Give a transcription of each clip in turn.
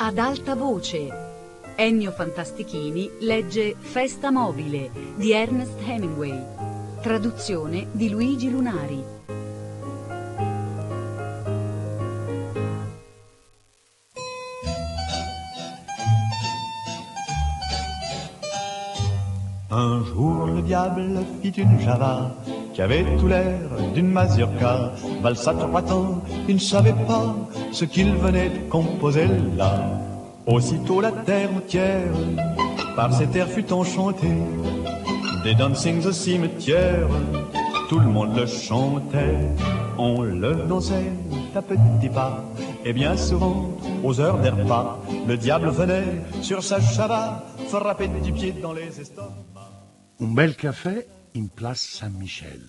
ad alta voce. Ennio Fantastichini legge Festa mobile di Ernest Hemingway. Traduzione di Luigi Lunari. Un jour le diable fit une java qui avait tout l'air d'une mazurka. Valsa trois temps, il ne savait pas ce qu'il venait de composer là. Aussitôt la terre entière par cet air fut enchantée. Des dancings au cimetière, tout le monde le chantait. On le dansait à petits pas, et bien souvent aux heures des repas, le diable venait sur sa java frapper du pied dans les estomacs. Un bel caffè in Place Saint-Michel.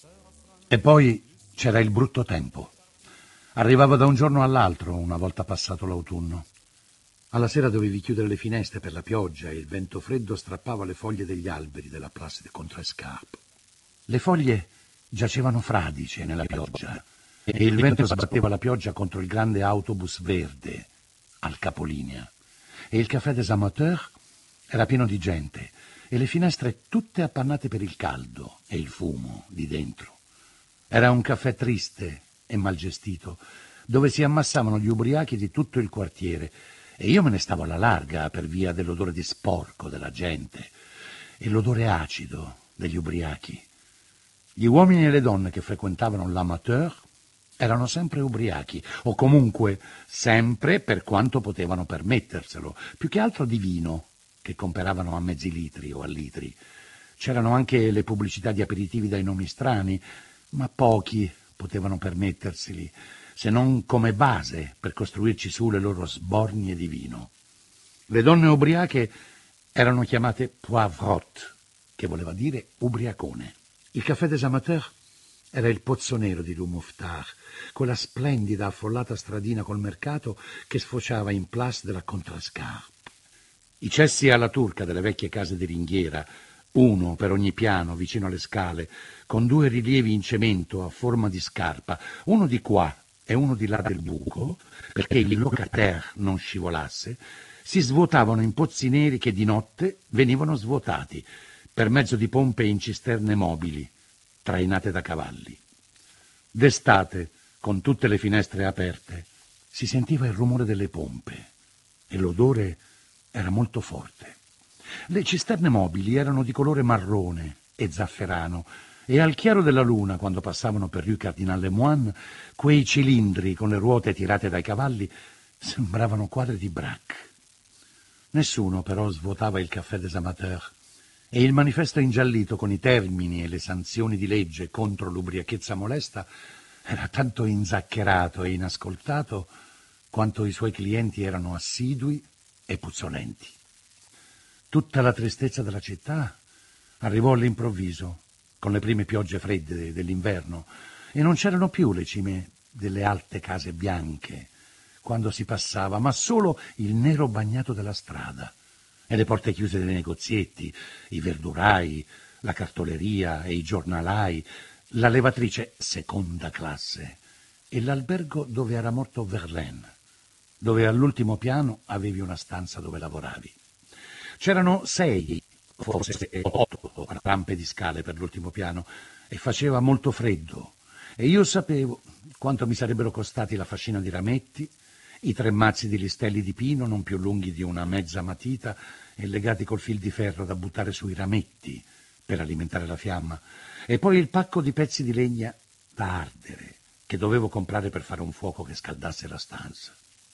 E poi c'era il brutto tempo. Arrivava da un giorno all'altro una volta passato l'autunno. Alla sera dovevi chiudere le finestre per la pioggia e il vento freddo strappava le foglie degli alberi della Place de Contrescarpe. Le foglie giacevano fradicie nella pioggia e il vento sbatteva la pioggia contro il grande autobus verde al capolinea. E il Café des Amateurs era pieno di gente e le finestre tutte appannate per il caldo e il fumo di dentro. Era un caffè triste e mal gestito, dove si ammassavano gli ubriachi di tutto il quartiere, e io me ne stavo alla larga per via dell'odore di sporco della gente e l'odore acido degli ubriachi. Gli uomini e le donne che frequentavano l'Amateur erano sempre ubriachi, o comunque sempre per quanto potevano permetterselo, più che altro di vino, che comperavano a mezzi litri o a litri. C'erano anche le pubblicità di aperitivi dai nomi strani, ma pochi potevano permetterseli, se non come base per costruirci su le loro sbornie di vino. Le donne ubriache erano chiamate poivrotte, che voleva dire ubriacone. Il Café des Amateurs era il pozzo nero di Rue Mouffetard, quella splendida affollata stradina col mercato che sfociava in Place de la Contrescarpe. I cessi alla turca delle vecchie case di ringhiera, uno per ogni piano vicino alle scale, con due rilievi in cemento a forma di scarpa, uno di qua e uno di là del buco, perché il locataire non scivolasse, si svuotavano in pozzi neri che di notte venivano svuotati per mezzo di pompe in cisterne mobili, trainate da cavalli. D'estate, con tutte le finestre aperte, si sentiva il rumore delle pompe e l'odore era molto forte. Le cisterne mobili erano di colore marrone e zafferano, e al chiaro della luna, quando passavano per Rue Cardinal Lemoine, quei cilindri con le ruote tirate dai cavalli sembravano quadri di Braque. Nessuno però svuotava il Café des Amateurs, e il manifesto ingiallito con i termini e le sanzioni di legge contro l'ubriachezza molesta era tanto inzaccherato e inascoltato quanto i suoi clienti erano assidui e puzzolenti. Tutta la tristezza della città arrivò all'improvviso, con le prime piogge fredde dell'inverno, e non c'erano più le cime delle alte case bianche quando si passava, ma solo il nero bagnato della strada e le porte chiuse dei negozietti, i verdurai, la cartoleria e i giornalai, la levatrice seconda classe e l'albergo dove era morto Verlaine, dove all'ultimo piano avevi una stanza dove lavoravi. C'erano 6, forse 8 rampe di scale per l'ultimo piano e faceva molto freddo, e io sapevo quanto mi sarebbero costati la fascina di rametti, i 3 mazzi di listelli di pino non più lunghi di una mezza matita e legati col fil di ferro da buttare sui rametti per alimentare la fiamma, e poi il pacco di pezzi di legna da ardere che dovevo comprare per fare un fuoco che scaldasse la stanza.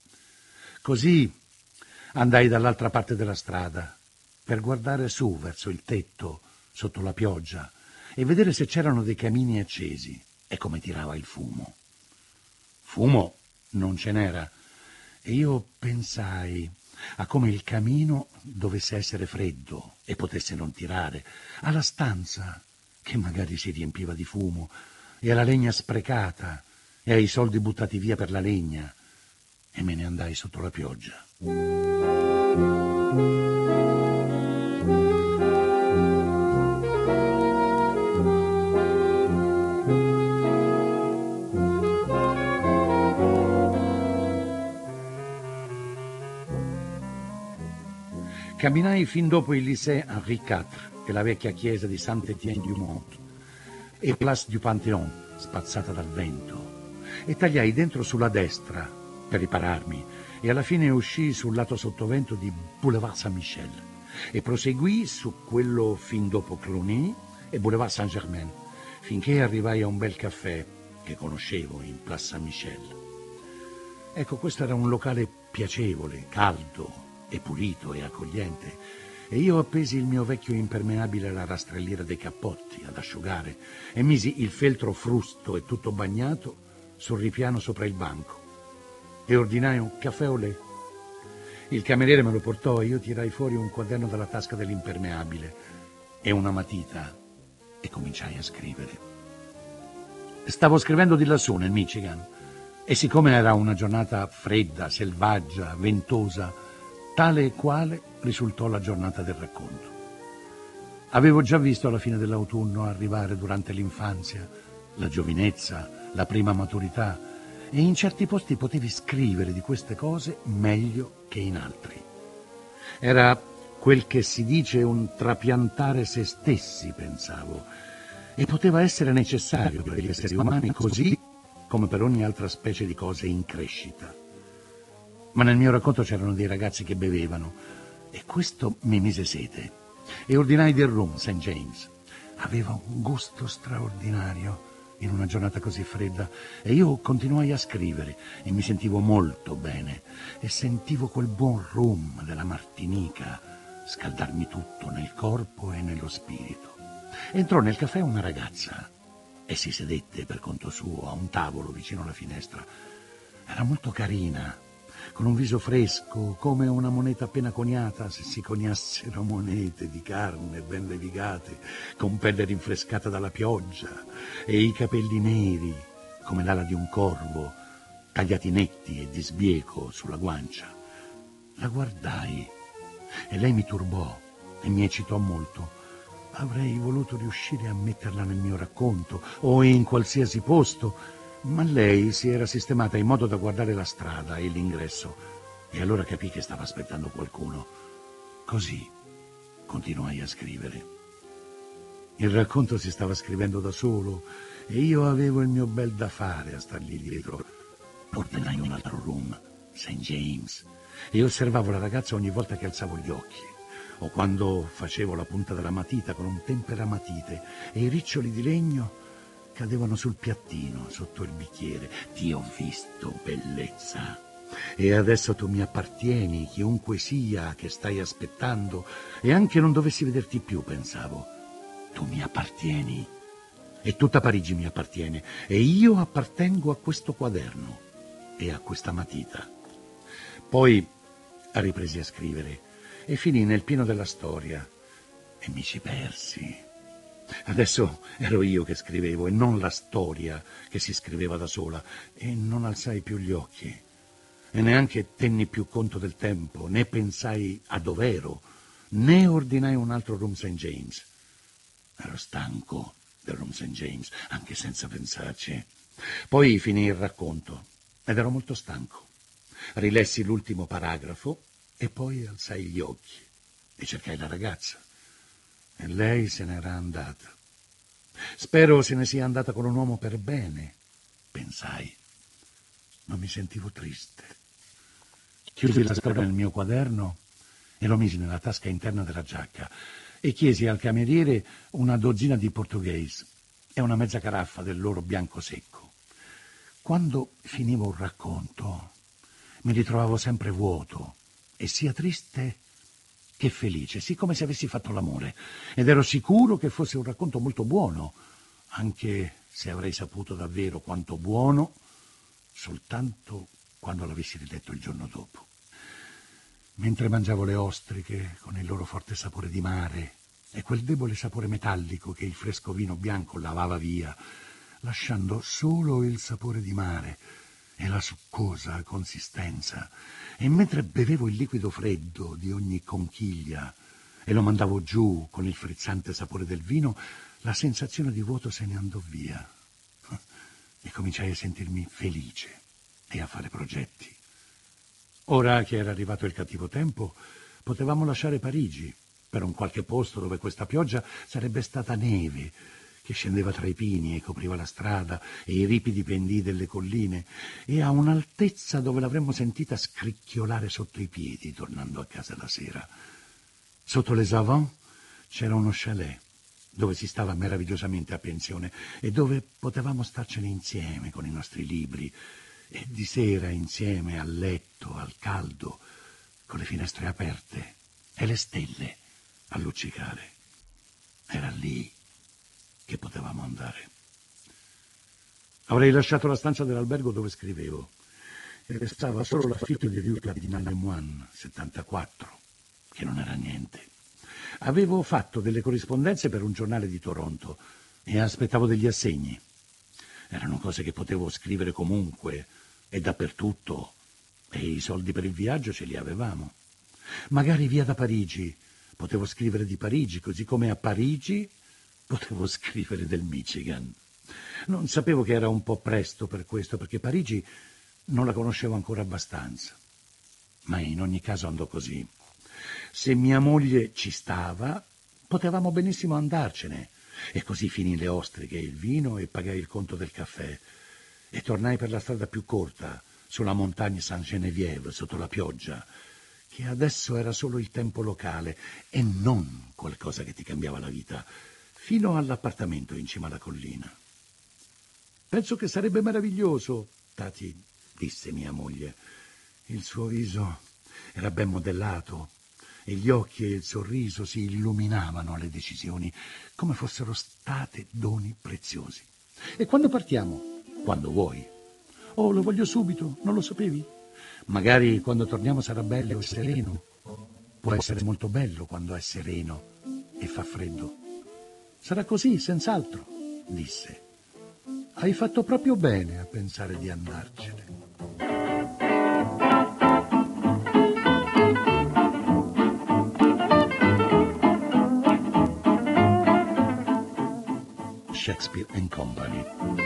Così andai dall'altra parte della strada per guardare su verso il tetto sotto la pioggia e vedere se c'erano dei camini accesi e come tirava il fumo. Fumo non ce n'era, e io pensai a come il camino dovesse essere freddo e potesse non tirare, alla stanza che magari si riempiva di fumo, e alla legna sprecata e ai soldi buttati via per la legna, e me ne andai sotto la pioggia. Camminai fin dopo il lycée Henri IV e la vecchia chiesa di Saint-Étienne-du-Mont e Place du Panthéon, spazzata dal vento, e tagliai dentro sulla destra per ripararmi e alla fine uscii sul lato sottovento di Boulevard Saint-Michel e proseguii su quello fin dopo Cluny e Boulevard Saint-Germain, finché arrivai a un bel caffè che conoscevo in Place Saint-Michel. Ecco, questo era un locale piacevole, caldo e pulito e accogliente, e io appesi il mio vecchio impermeabile alla rastrelliera dei cappotti ad asciugare e misi il feltro frusto e tutto bagnato sul ripiano sopra il banco e ordinai un caffè au lait. Il cameriere me lo portò e io tirai fuori un quaderno dalla tasca dell'impermeabile e una matita e cominciai a scrivere. Stavo scrivendo di lassù nel Michigan e siccome era una giornata fredda, selvaggia, ventosa, tale e quale risultò la giornata del racconto. Avevo già visto alla fine dell'autunno arrivare durante l'infanzia, la giovinezza, la prima maturità, e in certi posti potevi scrivere di queste cose meglio che in altri. Era quel che si dice un trapiantare se stessi, pensavo, e poteva essere necessario per gli esseri umani così come per ogni altra specie di cose in crescita. Ma nel mio racconto c'erano dei ragazzi che bevevano e questo mi mise sete e ordinai del rum St. James. Aveva un gusto straordinario in una giornata così fredda e io continuai a scrivere e mi sentivo molto bene e sentivo quel buon rum della Martinica scaldarmi tutto nel corpo e nello spirito. Entrò nel caffè una ragazza e si sedette per conto suo a un tavolo vicino alla finestra. Era molto carina, con un viso fresco, come una moneta appena coniata, se si coniassero monete di carne ben levigate, con pelle rinfrescata dalla pioggia, e i capelli neri, come l'ala di un corvo, tagliati netti e di sbieco sulla guancia. La guardai e lei mi turbò e mi eccitò molto. Avrei voluto riuscire a metterla nel mio racconto o in qualsiasi posto, ma lei si era sistemata in modo da guardare la strada e l'ingresso, e allora capii che stava aspettando qualcuno. Così continuai a scrivere. Il racconto si stava scrivendo da solo e io avevo il mio bel da fare a stargli dietro. Ordinai un altro rum, St. James, e osservavo la ragazza ogni volta che alzavo gli occhi, o quando facevo la punta della matita con un temperamatite e i riccioli di legno cadevano sul piattino sotto il bicchiere. Ti ho visto, bellezza, e adesso tu mi appartieni, chiunque sia che stai aspettando, e anche non dovessi vederti più, pensavo. Tu mi appartieni, e tutta Parigi mi appartiene, e io appartengo a questo quaderno e a questa matita. Poi ripresi a scrivere e finì nel pieno della storia e mi ci persi. Adesso ero io che scrivevo e non la storia che si scriveva da sola, e non alzai più gli occhi e neanche tenni più conto del tempo, né pensai a dov'ero, né ordinai un altro rum St. James. Ero stanco del rum St. James, anche senza pensarci. Poi finì il racconto ed ero molto stanco. Rilessi l'ultimo paragrafo e poi alzai gli occhi e cercai la ragazza. E lei se n'era andata. Spero se ne sia andata con un uomo per bene, pensai. Ma mi sentivo triste. Chiusi la storia nel mio quaderno e lo misi nella tasca interna della giacca e chiesi al cameriere una dozzina di portoghese e una mezza caraffa del loro bianco secco. Quando finivo un racconto mi ritrovavo sempre vuoto e sia triste che felice, sì, come se avessi fatto l'amore, ed ero sicuro che fosse un racconto molto buono, anche se avrei saputo davvero quanto buono soltanto quando l'avessi riletto il giorno dopo. Mentre mangiavo le ostriche con il loro forte sapore di mare e quel debole sapore metallico che il fresco vino bianco lavava via, lasciando solo il sapore di mare e la succosa consistenza, e mentre bevevo il liquido freddo di ogni conchiglia e lo mandavo giù con il frizzante sapore del vino, la sensazione di vuoto se ne andò via e cominciai a sentirmi felice e a fare progetti. Ora che era arrivato il cattivo tempo, Potevamo lasciare Parigi per un qualche posto dove questa pioggia sarebbe stata neve, che scendeva tra i pini e copriva la strada e i ripidi pendii delle colline, e a un'altezza dove l'avremmo sentita scricchiolare sotto i piedi tornando a casa la sera. Sotto les Avants c'era uno chalet dove si stava meravigliosamente a pensione e dove potevamo starcene insieme con i nostri libri e di sera insieme al letto, al caldo, con le finestre aperte e le stelle a luccicare. Era lì che potevamo andare. Avrei lasciato la stanza dell'albergo dove scrivevo e restava solo l'affitto di Rue Cardinal-Lemoine 74, che non era niente. Avevo fatto delle corrispondenze per un giornale di Toronto e aspettavo degli assegni. Erano cose che potevo scrivere comunque e dappertutto, e i soldi per il viaggio ce li avevamo. Magari via da Parigi potevo scrivere di Parigi, così come a Parigi potevo scrivere del Michigan. Non sapevo che era un po' presto per questo, perché Parigi non la conoscevo ancora abbastanza. Ma in ogni caso andò così. Se mia moglie ci stava, potevamo benissimo andarcene. E così finì le ostriche e il vino e pagai il conto del caffè. E tornai per la strada più corta, sulla montagna Sainte-Geneviève, sotto la pioggia, che adesso era solo il tempo locale e non qualcosa che ti cambiava la vita, fino all'appartamento in cima alla collina. Penso che sarebbe meraviglioso, Tati, disse mia moglie. Il suo viso era ben modellato e gli occhi e il sorriso si illuminavano alle decisioni come fossero state doni preziosi. E quando partiamo? Quando vuoi. Oh, lo voglio subito, non lo sapevi? Magari quando torniamo sarà bello e sereno. Può essere molto bello quando è sereno e fa freddo. Sarà così, senz'altro, disse. Hai fatto proprio bene a pensare di andarcene. Shakespeare and Company.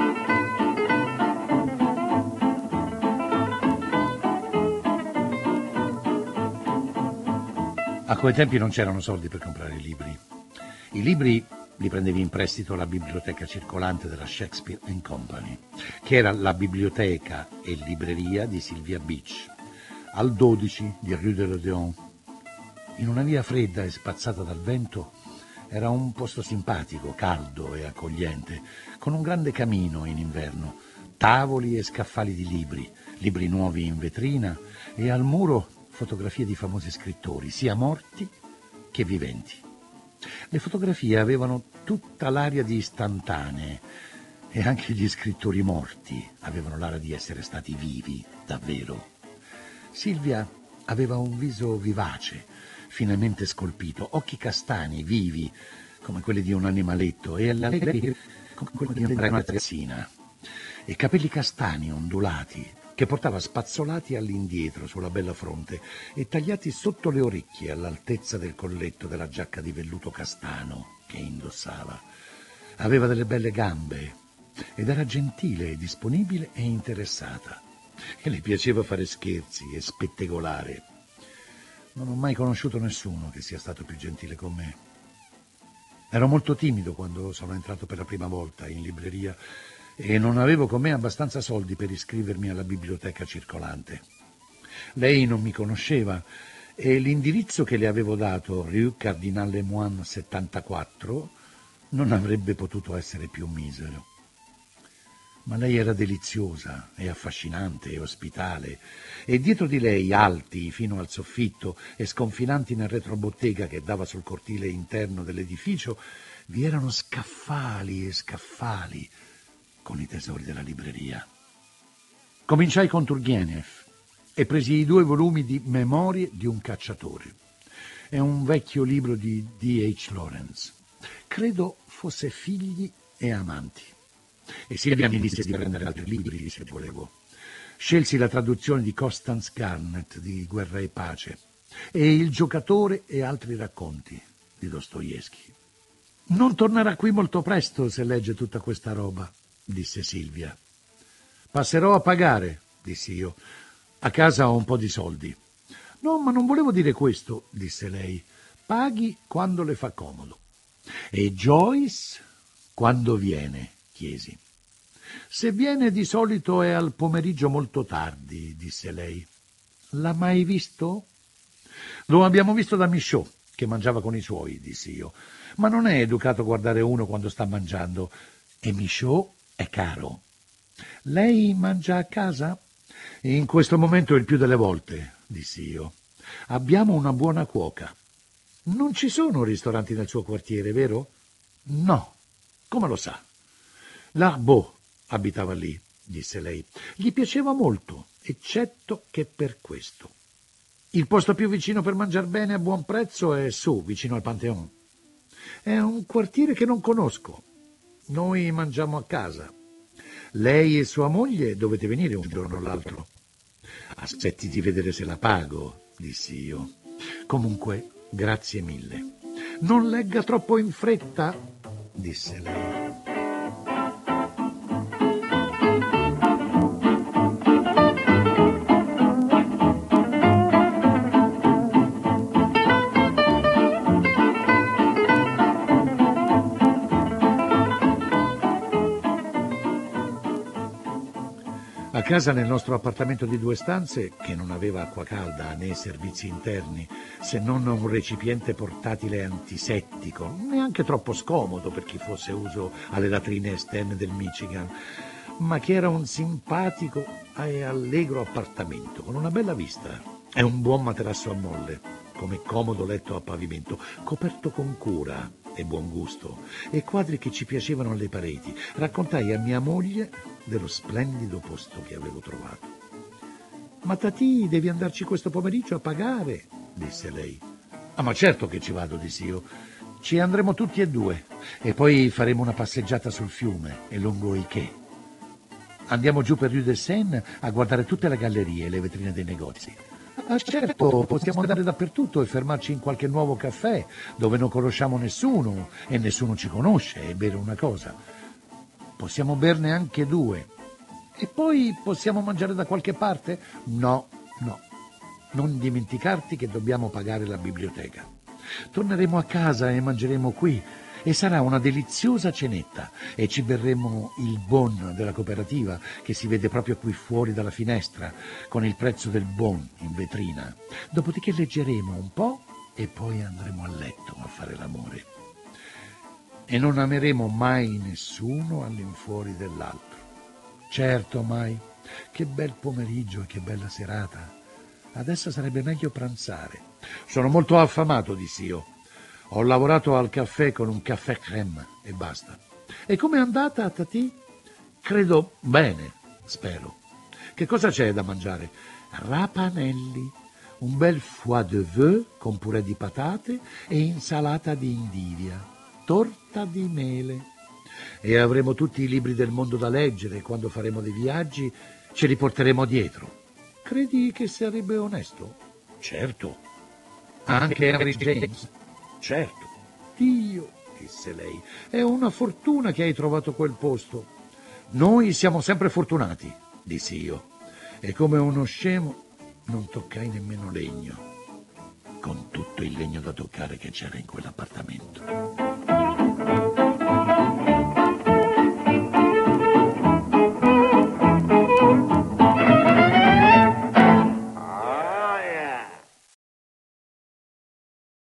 A quei tempi non c'erano soldi per comprare libri. I libri li prendevi in prestito alla biblioteca circolante della Shakespeare and Company, che era la biblioteca e libreria di Sylvia Beach, al 12 di Rue de l'Odéon. In una via fredda e spazzata dal vento era un posto simpatico, caldo e accogliente, con un grande camino in inverno, tavoli e scaffali di libri nuovi in vetrina e al muro fotografie di famosi scrittori, sia morti che viventi. Le fotografie avevano tutta l'aria di istantanee e anche gli scrittori morti avevano l'aria di essere stati vivi, davvero. Silvia aveva un viso vivace, finemente scolpito, occhi castani, vivi, come quelli di un animaletto, e allegri come quelli di una ragazzina, e capelli castani ondulati, che portava spazzolati all'indietro sulla bella fronte e tagliati sotto le orecchie all'altezza del colletto della giacca di velluto castano che indossava. Aveva delle belle gambe ed era gentile, disponibile e interessata. E le piaceva fare scherzi e spettegolare. Non ho mai conosciuto nessuno che sia stato più gentile con me. Ero molto timido quando sono entrato per la prima volta in libreria e non avevo con me abbastanza soldi per iscrivermi alla biblioteca circolante. Lei non mi conosceva e l'indirizzo che le avevo dato, Rue Cardinal-Lemoine 74, non avrebbe potuto essere più misero. Ma lei era deliziosa e affascinante e ospitale, e dietro di lei, alti fino al soffitto e sconfinanti nel retrobottega che dava sul cortile interno dell'edificio, vi erano scaffali e scaffali con i tesori della libreria. Cominciai con Turgenev e presi i 2 volumi di Memorie di un cacciatore. È un vecchio libro di D.H. Lawrence. Credo fosse Figli e amanti. E Silvia mi disse di prendere altri libri se volevo. Scelsi la traduzione di Constance Garnett di Guerra e Pace e Il giocatore e altri racconti di Dostoevskij. Non tornerà qui molto presto se legge tutta questa roba, disse Silvia. Passerò a pagare, dissi io. A casa ho un po' di soldi. No, ma non volevo dire questo, disse lei. Paghi quando le fa comodo. E Joyce quando viene? Chiesi. Se viene di solito è al pomeriggio molto tardi, disse lei. L'ha mai visto? Lo abbiamo visto da Michaud, che mangiava con i suoi, dissi io. Ma non è educato guardare uno quando sta mangiando. E Michaud è caro. Lei mangia a casa? In questo momento il più delle volte, dissi io. Abbiamo una buona cuoca. Non ci sono ristoranti nel suo quartiere, vero? No. Come lo sa? L'Arbeau abitava lì, disse lei. Gli piaceva molto, eccetto che per questo. Il posto più vicino per mangiar bene a buon prezzo è su, vicino al Pantheon. È un quartiere che non conosco. Noi mangiamo a casa. Lei e sua moglie dovete venire un giorno o l'altro. Aspetti di vedere se la pago, dissi io. Comunque, grazie mille. Non legga troppo in fretta, disse lei. A casa, nel nostro appartamento di 2 stanze, che non aveva acqua calda né servizi interni, se non un recipiente portatile antisettico, neanche troppo scomodo per chi fosse uso alle latrine esterne del Michigan, ma che era un simpatico e allegro appartamento, con una bella vista e un buon materasso a molle, come comodo letto a pavimento, coperto con cura e buon gusto, e quadri che ci piacevano alle pareti. Raccontai a mia moglie dello splendido posto che avevo trovato. Ma Tati, devi andarci questo pomeriggio a pagare, disse lei. Ah, ma certo che ci vado, dissi io. Ci andremo tutti e 2 e poi faremo una passeggiata sul fiume e lungo i quai. Andiamo giù per Rue de Seine a guardare tutte le gallerie e le vetrine dei negozi. Ah, certo, possiamo andare dappertutto e fermarci in qualche nuovo caffè dove non conosciamo nessuno e nessuno ci conosce e bere una cosa. Possiamo berne anche 2. E poi possiamo mangiare da qualche parte? No. Non dimenticarti che dobbiamo pagare la biblioteca. Torneremo a casa e mangeremo qui e sarà una deliziosa cenetta e ci berremo il bon della cooperativa che si vede proprio qui fuori dalla finestra con il prezzo del bon in vetrina. Dopodiché leggeremo un po' e poi andremo a letto a fare l'amore. E non ameremo mai nessuno all'infuori dell'altro. Certo, mai. Che bel pomeriggio e che bella serata. Adesso sarebbe meglio pranzare. Sono molto affamato, dissi io. Ho lavorato al caffè con un caffè crème e basta. E com'è andata, Tati? Credo bene, spero. Che cosa c'è da mangiare? Rapanelli, un bel foie de veau con purè di patate e insalata di indivia, torta di mele. E avremo tutti i libri del mondo da leggere e quando faremo dei viaggi ce li porteremo dietro. Credi che sarebbe onesto? Certo. Anche Henry James? Certo. Dio, disse lei, è una fortuna che hai trovato quel posto. Noi siamo sempre fortunati, dissi io, e come uno scemo non toccai nemmeno legno, con tutto il legno da toccare che c'era in quell'appartamento.